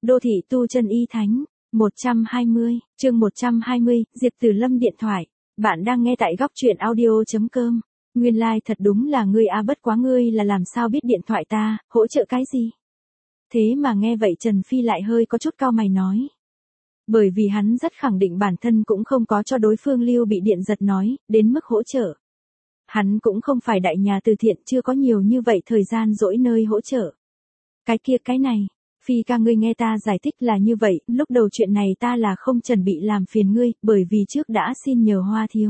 Đô thị tu chân y thánh, 120, chương 120, Diệp Tử Lâm điện thoại. Bạn đang nghe tại góc truyện audio.com. Nguyên lai thật đúng là ngươi a, bất quá ngươi là làm sao biết điện thoại ta, hỗ trợ cái gì? Thế mà nghe vậy Trần Phi lại hơi có chút cau mày nói. Bởi vì hắn rất khẳng định bản thân cũng không có cho đối phương lưu bị điện giật nói, đến mức hỗ trợ. Hắn cũng không phải đại nhà từ thiện, chưa có nhiều như vậy thời gian rỗi nơi hỗ trợ. Cái này. Phi ca, ngươi nghe ta giải thích là như vậy, lúc đầu chuyện này ta là không chuẩn bị làm phiền ngươi, bởi vì trước đã xin nhờ Hoa thiếu.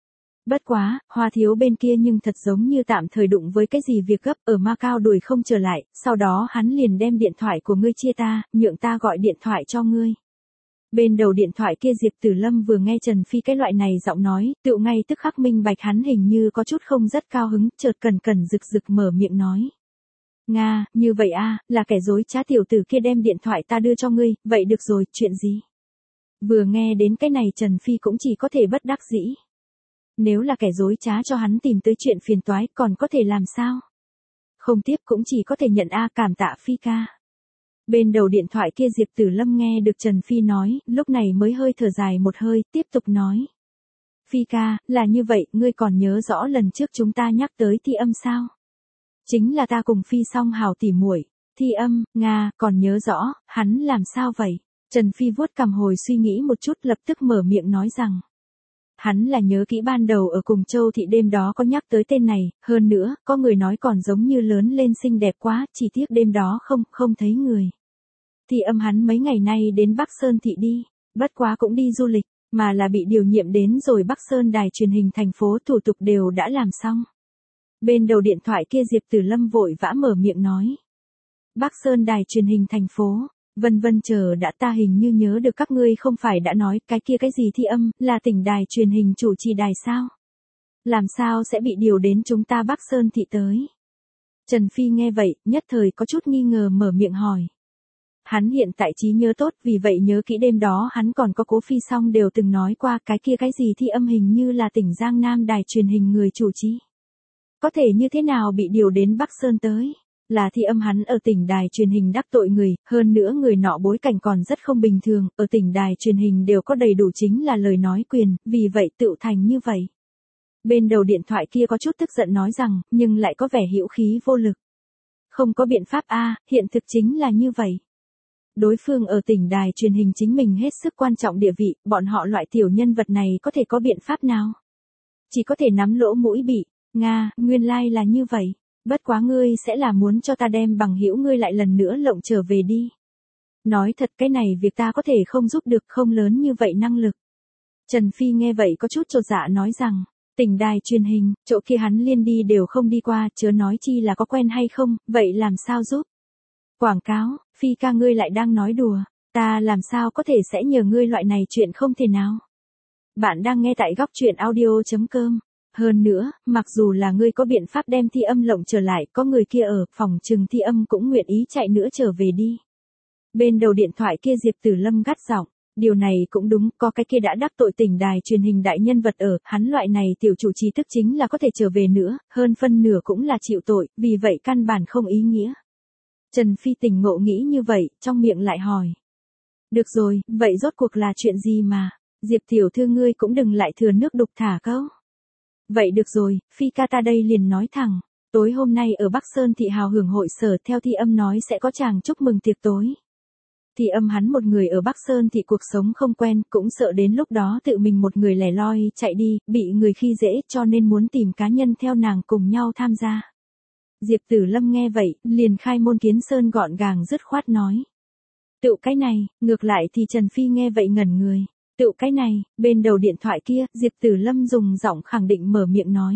Bất quá, Hoa thiếu bên kia nhưng thật giống như tạm thời đụng với cái gì việc gấp ở Macau đuổi không trở lại, sau đó hắn liền đem điện thoại của ngươi chia ta, nhượng ta gọi điện thoại cho ngươi. Bên đầu điện thoại kia Diệp Tử Lâm vừa nghe Trần Phi cái loại này giọng nói, tựu ngay tức khắc minh bạch hắn hình như có chút không rất cao hứng, chợt cần rực rực mở miệng nói. Nga, như vậy a, là kẻ dối trá tiểu tử kia đem điện thoại ta đưa cho ngươi, vậy được rồi, chuyện gì? Vừa nghe đến cái này Trần Phi cũng chỉ có thể bất đắc dĩ. Nếu là kẻ dối trá cho hắn tìm tới chuyện phiền toái, còn có thể làm sao? Không tiếp cũng chỉ có thể nhận a, cảm tạ Phi ca. Bên đầu điện thoại kia Diệp Tử Lâm nghe được Trần Phi nói, lúc này mới hơi thở dài một hơi, tiếp tục nói. Phi ca, là như vậy, ngươi còn nhớ rõ lần trước chúng ta nhắc tới Thi Âm sao? Chính là ta cùng Phi song hào tỉ muội. Thi Âm, Nga, còn nhớ rõ, hắn làm sao vậy? Trần Phi vuốt cằm hồi suy nghĩ một chút, lập tức mở miệng nói rằng. Hắn là nhớ kỹ ban đầu ở cùng Châu Thị đêm đó có nhắc tới tên này, hơn nữa, có người nói còn giống như lớn lên xinh đẹp quá, chỉ tiếc đêm đó không thấy người. Thi Âm hắn mấy ngày nay đến Bắc Sơn Thị đi, bất quá cũng đi du lịch, mà là bị điều nhiệm đến rồi Bắc Sơn đài truyền hình thành phố, thủ tục đều đã làm xong. Bên đầu điện thoại kia Diệp Tử Lâm vội vã mở miệng nói. Bắc Sơn đài truyền hình thành phố, vân chờ đã, ta hình như nhớ được các ngươi không phải đã nói cái kia cái gì Thi Âm, là tỉnh đài truyền hình chủ trì đài sao? Làm sao sẽ bị điều đến chúng ta Bắc Sơn Thị tới? Trần Phi nghe vậy, nhất thời có chút nghi ngờ mở miệng hỏi. Hắn hiện tại trí nhớ tốt, vì vậy nhớ kỹ đêm đó hắn còn có Cố Phi Song đều từng nói qua cái kia cái gì Thi Âm hình như là tỉnh Giang Nam đài truyền hình người chủ trì. Có thể như thế nào bị điều đến Bắc Sơn tới? Là Thi Âm hắn ở tỉnh đài truyền hình đắc tội người, hơn nữa người nọ bối cảnh còn rất không bình thường, ở tỉnh đài truyền hình đều có đầy đủ chính là lời nói quyền, vì vậy tựu thành như vậy. Bên đầu điện thoại kia có chút tức giận nói rằng, nhưng lại có vẻ hữu khí vô lực. Không có biện pháp a, hiện thực chính là như vậy. Đối phương ở tỉnh đài truyền hình chính mình hết sức quan trọng địa vị, bọn họ loại tiểu nhân vật này có thể có biện pháp nào? Chỉ có thể nắm lỗ mũi bị. Nga, nguyên lai là như vậy. Bất quá ngươi sẽ là muốn cho ta đem bằng hữu ngươi lại lần nữa lộng trở về đi. Nói thật cái này việc ta có thể không giúp được, không lớn như vậy năng lực. Trần Phi nghe vậy có chút chột dạ nói rằng, tỉnh đài truyền hình, chỗ kia hắn liên đi đều không đi qua, chớ nói chi là có quen hay không, vậy làm sao giúp? Quảng cáo, Phi ca ngươi lại đang nói đùa, ta làm sao có thể sẽ nhờ ngươi loại này chuyện không thể nào. Bạn đang nghe tại góc truyện audio.com. Hơn nữa, mặc dù là ngươi có biện pháp đem Thi Âm lộng trở lại, có người kia ở, phòng trừng Thi Âm cũng nguyện ý chạy nữa trở về đi. Bên đầu điện thoại kia Diệp Tử Lâm gắt giọng, điều này cũng đúng, có cái kia đã đắc tội tỉnh đài truyền hình đại nhân vật ở, hắn loại này tiểu chủ trì tức chính là có thể trở về nữa, hơn phân nửa cũng là chịu tội, vì vậy căn bản không ý nghĩa. Trần Phi tỉnh ngộ nghĩ như vậy, trong miệng lại hỏi. Được rồi, vậy rốt cuộc là chuyện gì mà, Diệp tiểu thư ngươi cũng đừng lại thừa nước đục thả câu. Vậy được rồi, Phi ca ta đây liền nói thẳng, tối hôm nay ở Bắc Sơn Thị hào hưởng hội sở theo Thi Âm nói sẽ có chàng chúc mừng tiệc tối. Thi Âm hắn một người ở Bắc Sơn Thị cuộc sống không quen, cũng sợ đến lúc đó tự mình một người lẻ loi chạy đi, bị người khi dễ cho nên muốn tìm cá nhân theo nàng cùng nhau tham gia. Diệp Tử Lâm nghe vậy, liền khai môn kiến sơn gọn gàng dứt khoát nói. Tựu cái này, ngược lại thì Trần Phi nghe vậy ngẩn người. Tựu cái này, bên đầu điện thoại kia, Diệp Tử Lâm dùng giọng khẳng định mở miệng nói.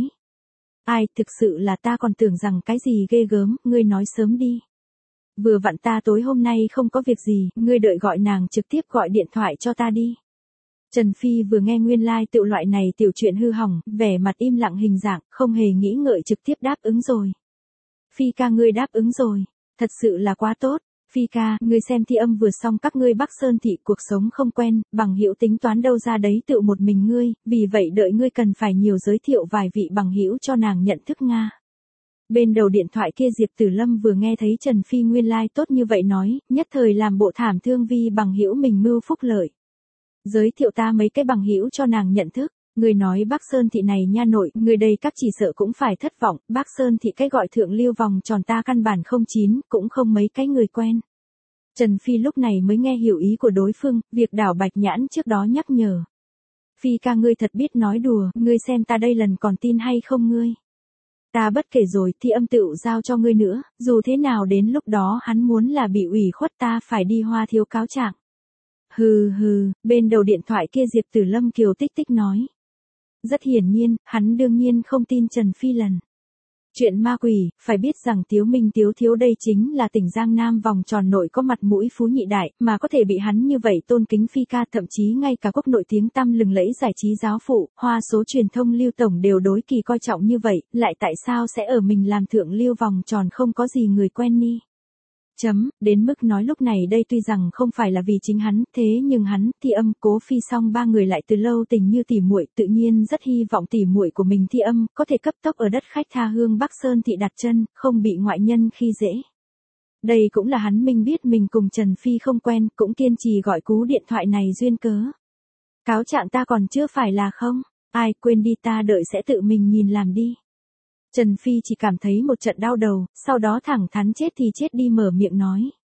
Ai, thực sự là ta còn tưởng rằng cái gì ghê gớm, ngươi nói sớm đi. Vừa vặn ta tối hôm nay không có việc gì, ngươi đợi gọi nàng trực tiếp gọi điện thoại cho ta đi. Trần Phi vừa nghe nguyên lai tựu loại này tiểu chuyện hư hỏng, vẻ mặt im lặng hình dạng, không hề nghĩ ngợi trực tiếp đáp ứng rồi. Phi ca ngươi đáp ứng rồi, thật sự là quá tốt. Phi ca, ngươi xem Thi Âm vừa xong các ngươi Bắc Sơn Thị cuộc sống không quen, bằng hữu tính toán đâu ra đấy tự một mình ngươi, vì vậy đợi ngươi cần phải nhiều giới thiệu vài vị bằng hữu cho nàng nhận thức Nga. Bên đầu điện thoại kia Diệp Tử Lâm vừa nghe thấy Trần Phi nguyên lai tốt như vậy nói, nhất thời làm bộ thảm thương vì bằng hữu mình mưu phúc lợi. Giới thiệu ta mấy cái bằng hữu cho nàng nhận thức. Người nói Bắc Sơn thị này nha nội, người đây các chỉ sợ cũng phải thất vọng, Bắc Sơn thị cái gọi thượng lưu vòng tròn ta căn bản không chín, cũng không mấy cái người quen. Trần Phi lúc này mới nghe hiểu ý của đối phương, việc đảo Bạch Nhãn trước đó nhắc nhở. Phi ca ngươi thật biết nói đùa, ngươi xem ta đây lần còn tin hay không ngươi. Ta bất kể rồi, thì âm tựu giao cho ngươi nữa, dù thế nào đến lúc đó hắn muốn là bị ủy khuất ta phải đi Hoa Thiếu cáo trạng. Hừ hừ, bên đầu điện thoại kia Diệp Tử Lâm kiều tích tích nói. Rất hiển nhiên, hắn đương nhiên không tin Trần Phi lần. Chuyện ma quỷ, phải biết rằng Tiếu Minh Tiếu Thiếu đây chính là tỉnh Giang Nam vòng tròn nội có mặt mũi phú nhị đại, mà có thể bị hắn như vậy tôn kính Phi ca, thậm chí ngay cả quốc nội tiếng tăm lừng lẫy giải trí giáo phụ, hoa số truyền thông lưu tổng đều đối kỳ coi trọng như vậy, lại tại sao sẽ ở mình làm thượng lưu vòng tròn không có gì người quen ni. Đến mức nói lúc này đây tuy rằng không phải là vì chính hắn, thế nhưng hắn, Thi Âm, Cố Phi song ba người lại từ lâu tình như tỉ muội, tự nhiên rất hy vọng tỉ muội của mình Thi Âm có thể cấp tốc ở đất khách tha hương Bắc Sơn thị đặt chân, không bị ngoại nhân khi dễ. Đây cũng là hắn minh biết mình cùng Trần Phi không quen, cũng kiên trì gọi cú điện thoại này duyên cớ. Cáo trạng ta còn chưa phải là không, ai quên đi, ta đợi sẽ tự mình nhìn làm đi. Trần Phi chỉ cảm thấy một trận đau đầu, sau đó thẳng thắn chết thì chết đi mở miệng nói.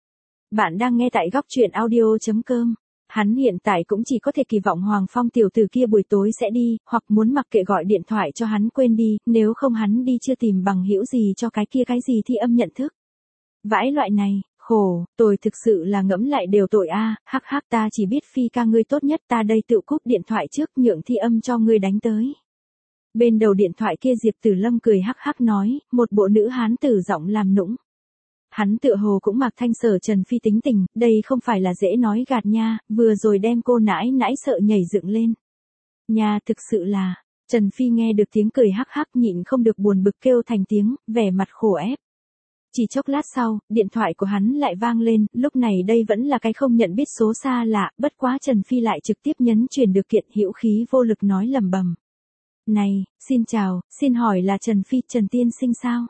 Bạn đang nghe tại góc truyện audio.com. Hắn hiện tại cũng chỉ có thể kỳ vọng Hoàng Phong tiểu tử kia buổi tối sẽ đi, hoặc muốn mặc kệ gọi điện thoại cho hắn quên đi, nếu không hắn đi chưa tìm bằng hữu gì cho cái kia cái gì Thi Âm nhận thức. Vãi loại này, khổ, tôi thực sự là ngẫm lại đều tội a, hắc hắc, ta chỉ biết Phi ca ngươi tốt nhất, ta đây tự cúp điện thoại trước nhượng Thi Âm cho ngươi đánh tới. Bên đầu điện thoại kia Diệp Tử Lâm cười hắc hắc nói, một bộ nữ hán tử giọng làm nũng. Hắn tựa hồ cũng mặc thanh sở Trần Phi tính tình, đây không phải là dễ nói gạt nha, vừa rồi đem cô nãi nãi sợ nhảy dựng lên. Nha thực sự là, Trần Phi nghe được tiếng cười hắc hắc nhịn không được buồn bực kêu thành tiếng, vẻ mặt khổ ép. Chỉ chốc lát sau, điện thoại của hắn lại vang lên, lúc này đây vẫn là cái không nhận biết số xa lạ, bất quá Trần Phi lại trực tiếp nhấn chuyển được kiện, hữu khí vô lực nói lẩm bẩm. Này, xin chào, xin hỏi là Trần Phi, Trần tiên sinh sao?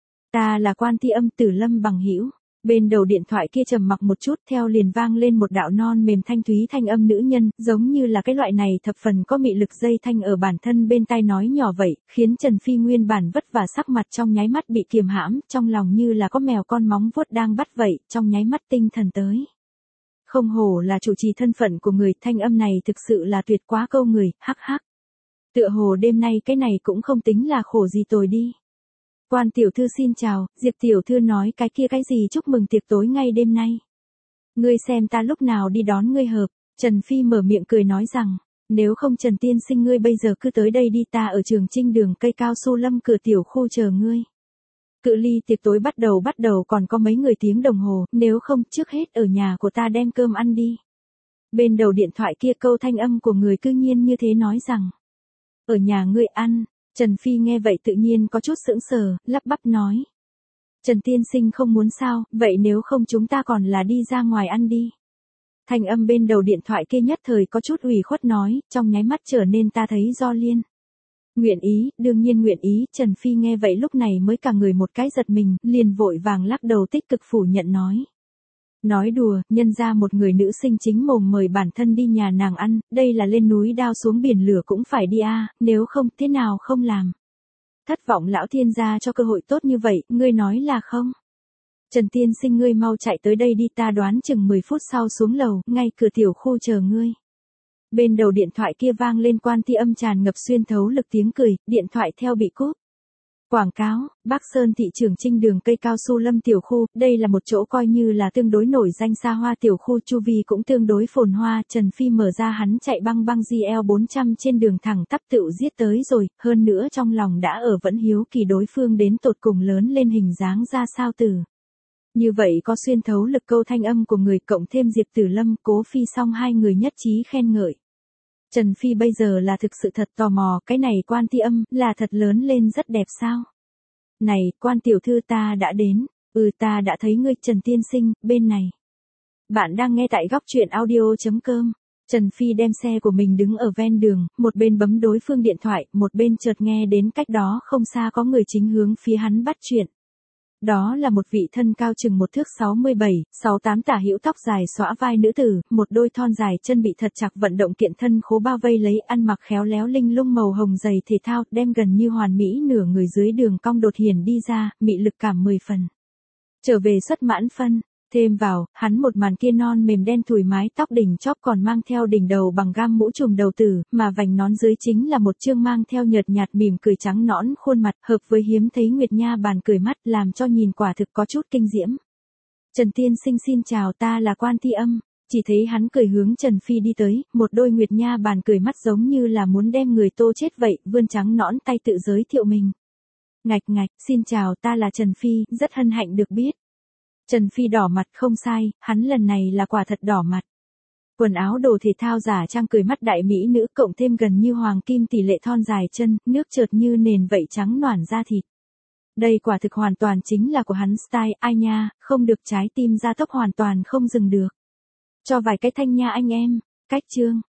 Ta là Quan Thi Âm Tử Lâm bằng hữu. Bên đầu điện thoại kia trầm mặc một chút, theo liền vang lên một đạo non mềm thanh thúy thanh âm nữ nhân, giống như là cái loại này thập phần có mị lực dây thanh ở bản thân bên tai nói nhỏ vậy, khiến Trần Phi nguyên bản vất vả sắc mặt trong nháy mắt bị kiềm hãm, trong lòng như là có mèo con móng vuốt đang bắt vậy, trong nháy mắt tinh thần tới. Không hổ là chủ trì thân phận của người, thanh âm này thực sự là tuyệt quá câu người, hắc hắc. Tựa hồ đêm nay cái này cũng không tính là khổ gì tồi đi. Quan tiểu thư xin chào, Diệp tiểu thư nói cái kia cái gì chúc mừng tiệc tối ngay đêm nay. Ngươi xem ta lúc nào đi đón ngươi hợp, Trần Phi mở miệng cười nói rằng, nếu không Trần tiên sinh ngươi bây giờ cứ tới đây đi, ta ở Trường Trinh đường cây cao su lâm cửa tiểu khu chờ ngươi. Cự ly tiệc tối bắt đầu còn có mấy người tiếng đồng hồ, nếu không trước hết ở nhà của ta đem cơm ăn đi. Bên đầu điện thoại kia câu thanh âm của người cư nhiên như thế nói rằng. Ở nhà ngươi ăn, Trần Phi nghe vậy tự nhiên có chút sững sờ, lắp bắp nói. Trần tiên sinh không muốn sao, vậy nếu không chúng ta còn là đi ra ngoài ăn đi. Thanh âm bên đầu điện thoại kia nhất thời có chút ủy khuất nói, trong nháy mắt trở nên ta thấy do liên. Nguyện ý, đương nhiên nguyện ý, Trần Phi nghe vậy lúc này mới cả người một cái giật mình, liền vội vàng lắc đầu tích cực phủ nhận nói. Nói đùa, nhân ra một người nữ sinh chính mồm mời bản thân đi nhà nàng ăn, đây là lên núi đao xuống biển lửa cũng phải đi a, nếu không thế nào không làm. Thất vọng lão thiên gia cho cơ hội tốt như vậy, ngươi nói là không? Trần tiên sinh ngươi mau chạy tới đây đi, ta đoán chừng 10 phút sau xuống lầu, ngay cửa tiểu khu chờ ngươi. Bên đầu điện thoại kia vang lên Quan Thi Âm tràn ngập xuyên thấu lực tiếng cười, điện thoại theo bị cúp. Quảng cáo, Bắc Sơn thị Trường Trinh đường cây cao su lâm tiểu khu, đây là một chỗ coi như là tương đối nổi danh xa hoa tiểu khu, chu vi cũng tương đối phồn hoa, Trần Phi mở ra hắn chạy băng băng GL400 trên đường thẳng tắp tựu giết tới rồi, hơn nữa trong lòng đã ở vẫn hiếu kỳ đối phương đến tột cùng lớn lên hình dáng ra sao từ. Như vậy có xuyên thấu lực câu thanh âm của người cộng thêm Diệp Tử Lâm, Cố Phi song hai người nhất trí khen ngợi. Trần Phi bây giờ là thực sự thật tò mò, cái này Quan Thi Âm, là thật lớn lên rất đẹp sao? Này, Quan tiểu thư ta đã đến, ta đã thấy ngươi Trần tiên sinh, bên này. Bạn đang nghe tại góc truyện audio.com. Trần Phi đem xe của mình đứng ở ven đường, một bên bấm đối phương điện thoại, một bên chợt nghe đến cách đó không xa có người chính hướng phía hắn bắt chuyện. Đó là một vị thân cao chừng 1 thước 67, 68 tả hữu tóc dài xõa vai nữ tử, một đôi thon dài chân bị thật chặt vận động kiện thân khố bao vây lấy, ăn mặc khéo léo linh lung màu hồng giày thể thao, đem gần như hoàn mỹ nửa người dưới đường cong đột hiển đi ra, mị lực cảm 10 phần. Trở về xuất mãn phân. Thêm vào, hắn một màn kia non mềm đen thùi mái tóc đỉnh chóp còn mang theo đỉnh đầu bằng gam mũ trùm đầu tử, mà vành nón dưới chính là một chương mang theo nhợt nhạt mỉm cười trắng nõn khuôn mặt, hợp với hiếm thấy Nguyệt Nha bàn cười mắt, làm cho nhìn quả thực có chút kinh diễm. Trần tiên sinh xin chào, ta là Quan Thi Âm. Chỉ thấy hắn cười hướng Trần Phi đi tới, một đôi Nguyệt Nha bàn cười mắt giống như là muốn đem người tô chết vậy, vươn trắng nõn tay tự giới thiệu mình. Ngạch, xin chào, ta là Trần Phi, rất hân hạnh được biết. Trần Phi đỏ mặt, không sai, hắn lần này là quả thật đỏ mặt. Quần áo đồ thể thao giả trang cười mắt đại mỹ nữ cộng thêm gần như hoàng kim tỷ lệ thon dài chân, nước trượt như nền vậy trắng noản da thịt. Đây quả thực hoàn toàn chính là của hắn style, ai nha, không được trái tim ra tốc hoàn toàn không dừng được. Cho vài cái thanh nha anh em, cách chương.